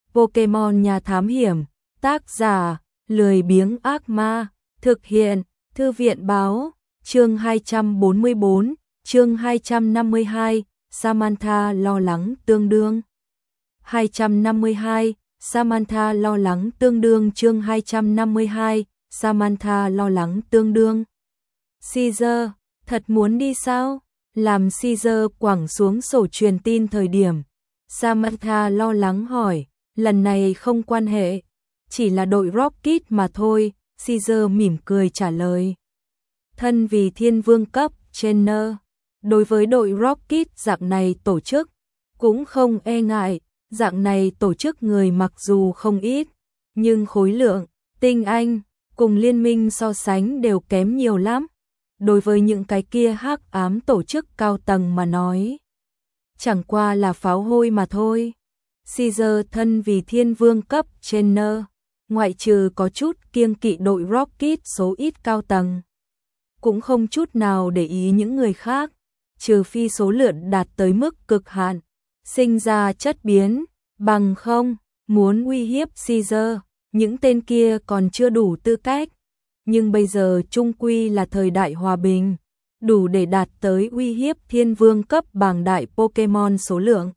Pokemon nhà thám hiểm, tác giả, lười biếng ác ma, thực hiện, thư viện báo, chương 244, chương 252, Samantha lo lắng tương đương. 252, Samantha lo lắng tương đương chương 252, Samantha lo lắng tương đương. Caesar, thật muốn đi sao? Làm Caesar quẳng xuống sổ truyền tin thời điểm. Samantha lo lắng hỏi, lần này không quan hệ, chỉ là đội Rocket mà thôi, Caesar mỉm cười trả lời. Thân vì thiên vương cấp, trainer, đối với đội Rocket dạng này tổ chức, cũng không e ngại, dạng này tổ chức người mặc dù không ít, nhưng khối lượng, tinh anh, cùng liên minh so sánh đều kém nhiều lắm. Đối với những cái kia hắc ám tổ chức cao tầng mà nói, chẳng qua là pháo hôi mà thôi. Caesar thân vì thiên vương cấp trainer, ngoại trừ có chút kiêng kỵ đội Rocket số ít cao tầng, cũng không chút nào để ý những người khác, trừ phi số lượng đạt tới mức cực hạn, sinh ra chất biến, bằng không, muốn uy hiếp Caesar, những tên kia còn chưa đủ tư cách. Nhưng bây giờ chung quy là thời đại hòa bình, đủ để đạt tới uy hiếp thiên vương cấp bảng đại Pokemon số lượng.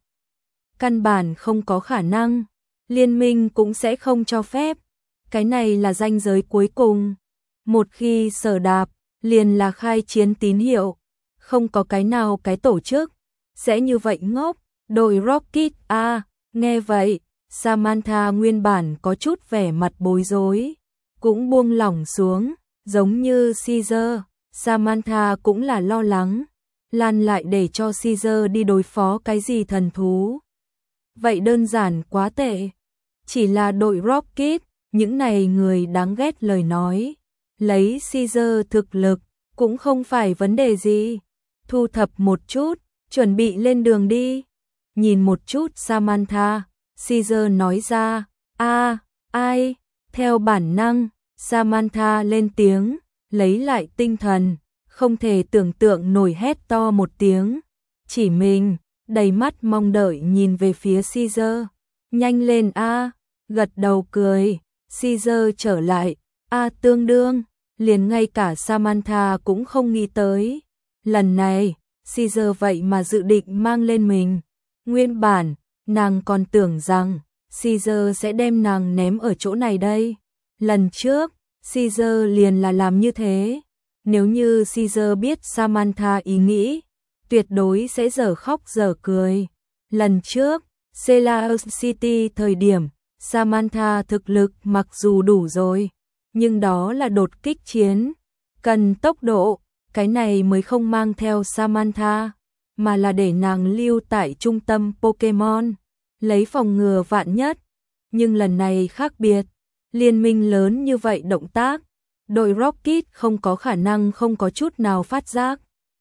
Căn bản không có khả năng, liên minh cũng sẽ không cho phép. Cái này là ranh giới cuối cùng. Một khi sở đạp, liền là khai chiến tín hiệu. Không có cái nào cái tổ chức sẽ như vậy ngốc. Đội Rocket nghe vậy, Samantha nguyên bản có chút vẻ mặt bối rối, cũng buông lỏng xuống, giống như Caesar, Samantha cũng là lo lắng, lan lại để cho Caesar đi đối phó cái gì thần thú. Vậy đơn giản quá tệ, chỉ là đội Rocket, những này người đáng ghét lời nói, lấy Caesar thực lực, cũng không phải vấn đề gì, thu thập một chút, chuẩn bị lên đường đi. Nhìn một chút Samantha, Caesar nói ra, ai, theo bản năng, Samantha lên tiếng, lấy lại tinh thần, không thể tưởng tượng nổi hét to một tiếng, chỉ mình, đầy mắt mong đợi nhìn về phía Caesar, nhanh lên gật đầu cười, Caesar trở lại, tương đương, liền ngay cả Samantha cũng không nghĩ tới, lần này, Caesar vậy mà dự định mang lên mình, nguyên bản, nàng còn tưởng rằng, Caesar sẽ đem nàng ném ở chỗ này đây. Lần trước, Caesar liền là làm như thế. Nếu như Caesar biết Samantha ý nghĩ, tuyệt đối sẽ dở khóc dở cười. Lần trước, Celadus City thời điểm, Samantha thực lực mặc dù đủ rồi, nhưng đó là đột kích chiến, cần tốc độ, cái này mới không mang theo Samantha, mà là để nàng lưu tại trung tâm Pokemon, lấy phòng ngừa vạn nhất. Nhưng lần này khác biệt, liên minh lớn như vậy động tác, đội Rocket không có khả năng không có chút nào phát giác.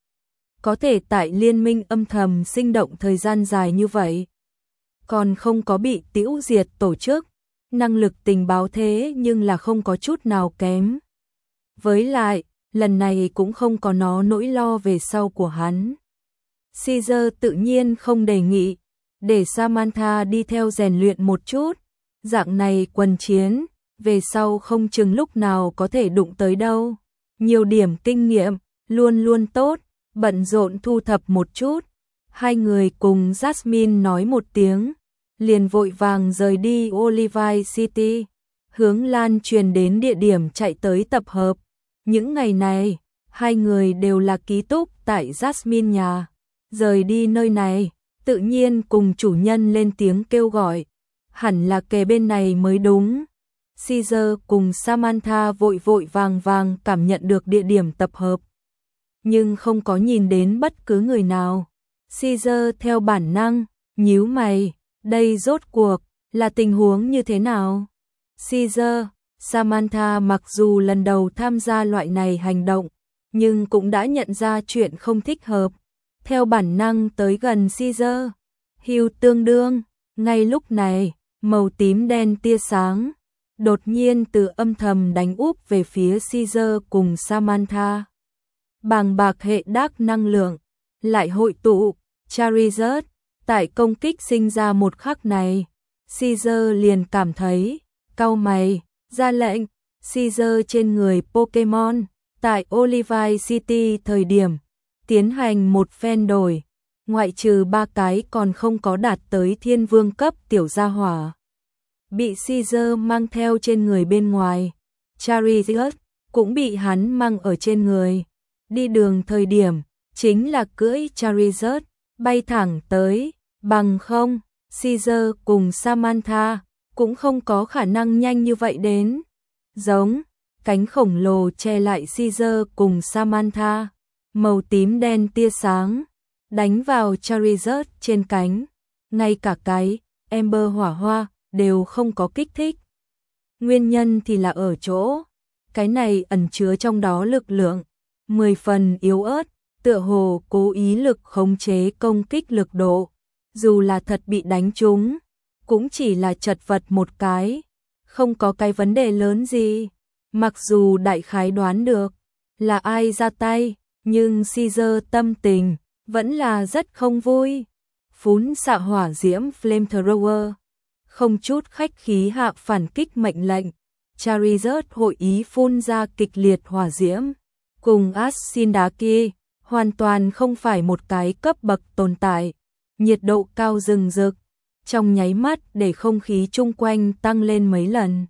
Có thể tại liên minh âm thầm sinh động thời gian dài như vậy, còn không có bị tĩu diệt tổ chức, năng lực tình báo thế nhưng là không có chút nào kém. Với lại, lần này cũng không có nó nỗi lo về sau của hắn. Caesar tự nhiên không đề nghị, để Samantha đi theo rèn luyện một chút, dạng này quân chiến, về sau không chừng lúc nào có thể đụng tới đâu. Nhiều điểm kinh nghiệm, luôn luôn tốt, bận rộn thu thập một chút. Hai người cùng Jasmine nói một tiếng, liền vội vàng rời đi Olivine City, hướng lan truyền đến địa điểm chạy tới tập hợp. Những ngày này, hai người đều là ký túc tại Jasmine nhà. Rời đi nơi này, tự nhiên cùng chủ nhân lên tiếng kêu gọi, hẳn là kề bên này mới đúng. Caesar cùng Samantha vội vội vàng vàng cảm nhận được địa điểm tập hợp, nhưng không có nhìn đến bất cứ người nào. Caesar theo bản năng, nhíu mày, đây rốt cuộc là tình huống như thế nào? Caesar, Samantha mặc dù lần đầu tham gia loại này hành động, nhưng cũng đã nhận ra chuyện không thích hợp. Theo bản năng tới gần Caesar, hưu tương đương, ngay lúc này, màu tím đen tia sáng, đột nhiên từ âm thầm đánh úp về phía Caesar cùng Samantha. Bàng bạc hệ đắc năng lượng, lại hội tụ, Charizard, tại công kích sinh ra một khắc này, Caesar liền cảm thấy, cau mày, ra lệnh, Caesar trên người Pokemon, tại Olivine City thời điểm, tiến hành một phen đổi, ngoại trừ 3 cái còn không có đạt tới thiên vương cấp tiểu gia hỏa. Bị Caesar mang theo trên người bên ngoài, Charizard cũng bị hắn mang ở trên người. Đi đường thời điểm, chính là cưỡi Charizard, bay thẳng tới, bằng không, Caesar cùng Samantha cũng không có khả năng nhanh như vậy đến. Giống, cánh khổng lồ che lại Caesar cùng Samantha, màu tím đen tia sáng, đánh vào Charizard trên cánh, ngay cả cái Ember hỏa hoa đều không có kích thích. Nguyên nhân thì là ở chỗ, cái này ẩn chứa trong đó lực lượng 10 phần yếu ớt, tựa hồ cố ý lực khống chế công kích lực độ, dù là thật bị đánh trúng, cũng chỉ là chật vật một cái, không có cái vấn đề lớn gì. Mặc dù đại khái đoán được là ai ra tay, nhưng Caesar tâm tình vẫn là rất không vui. Phún xạ hỏa diễm flamethrower, không chút khách khí hạ phản kích mệnh lệnh. Charizard hội ý phun ra kịch liệt hỏa diễm, cùng Asindaki hoàn toàn không phải một cái cấp bậc tồn tại, nhiệt độ cao rừng rực, trong nháy mắt để không khí chung quanh tăng lên mấy lần.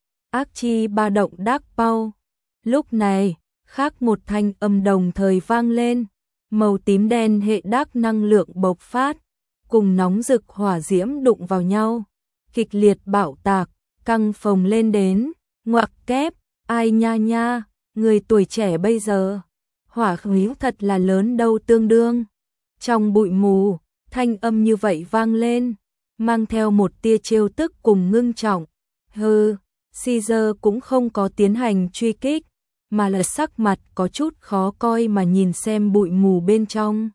Ác chi ba động Dark Paw. Lúc này, khác một thanh âm đồng thời vang lên, màu tím đen hệ đắc năng lượng bộc phát, cùng nóng rực hỏa diễm đụng vào nhau, kịch liệt bạo tạc, căng phồng lên đến, ngoặc kép, ai nha nha, người tuổi trẻ bây giờ, hỏa khí thật là lớn đâu tương đương. Trong bụi mù, thanh âm như vậy vang lên, mang theo một tia trêu tức cùng ngưng trọng. Hừ, Caesar cũng không có tiến hành truy kích, mà là sắc mặt có chút khó coi mà nhìn xem bụi mù bên trong.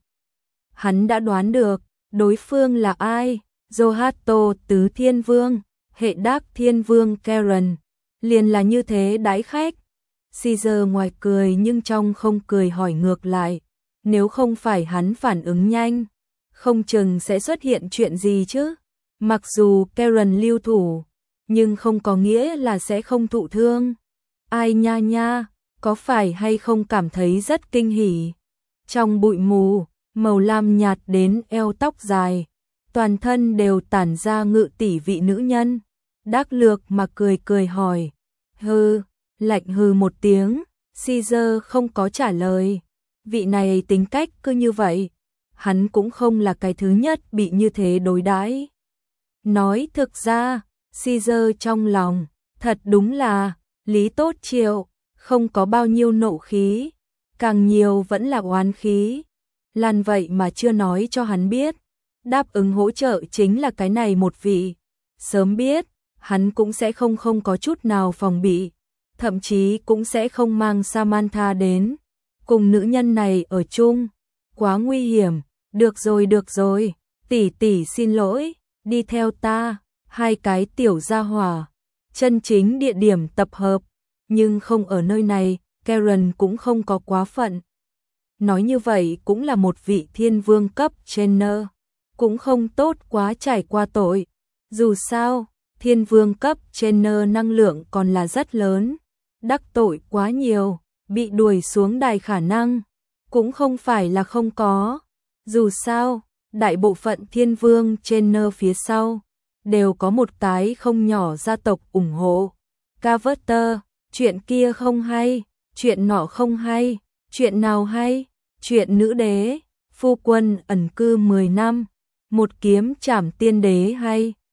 Hắn đã đoán được, đối phương là ai, Zohato tứ thiên vương, hệ đắc thiên vương Karen, liền là như thế đãi khách. Caesar ngoài cười nhưng trong không cười hỏi ngược lại, nếu không phải hắn phản ứng nhanh, không chừng sẽ xuất hiện chuyện gì chứ. Mặc dù Karen lưu thủ, nhưng không có nghĩa là sẽ không thụ thương. Ai nha nha, có phải hay không cảm thấy rất kinh hỉ. Trong bụi mù, màu lam nhạt đến eo tóc dài, toàn thân đều tản ra ngự tỷ vị nữ nhân. Đắc lược mà cười cười hỏi. Hừ, lạnh hừ một tiếng, Caesar không có trả lời. Vị này tính cách cứ như vậy, hắn cũng không là cái thứ nhất bị như thế đối đãi. Nói thực ra, Caesar trong lòng, thật đúng là, lý tốt triệu, không có bao nhiêu nộ khí, càng nhiều vẫn là oán khí. Lan vậy mà chưa nói cho hắn biết, đáp ứng hỗ trợ chính là cái này một vị. Sớm biết, hắn cũng sẽ không có chút nào phòng bị, thậm chí cũng sẽ không mang Samantha đến. Cùng nữ nhân này ở chung, quá nguy hiểm. Được rồi, tỷ tỷ xin lỗi, đi theo ta. Hai cái tiểu gia hỏa, chân chính địa điểm tập hợp, nhưng không ở nơi này. Karen cũng không có quá phận. Nói như vậy cũng là một vị thiên vương cấp trainer, cũng không tốt quá trải qua tội. Dù sao, thiên vương cấp trainer năng lượng còn là rất lớn, đắc tội quá nhiều, bị đuổi xuống đài khả năng, cũng không phải là không có. Dù sao, đại bộ phận thiên vương trainer phía sau, đều có một cái không nhỏ gia tộc ủng hộ. Carver, chuyện kia không hay, chuyện nọ không hay, chuyện nào hay, chuyện nữ đế, phu quân ẩn cư 10 năm, một kiếm trảm tiên đế hay.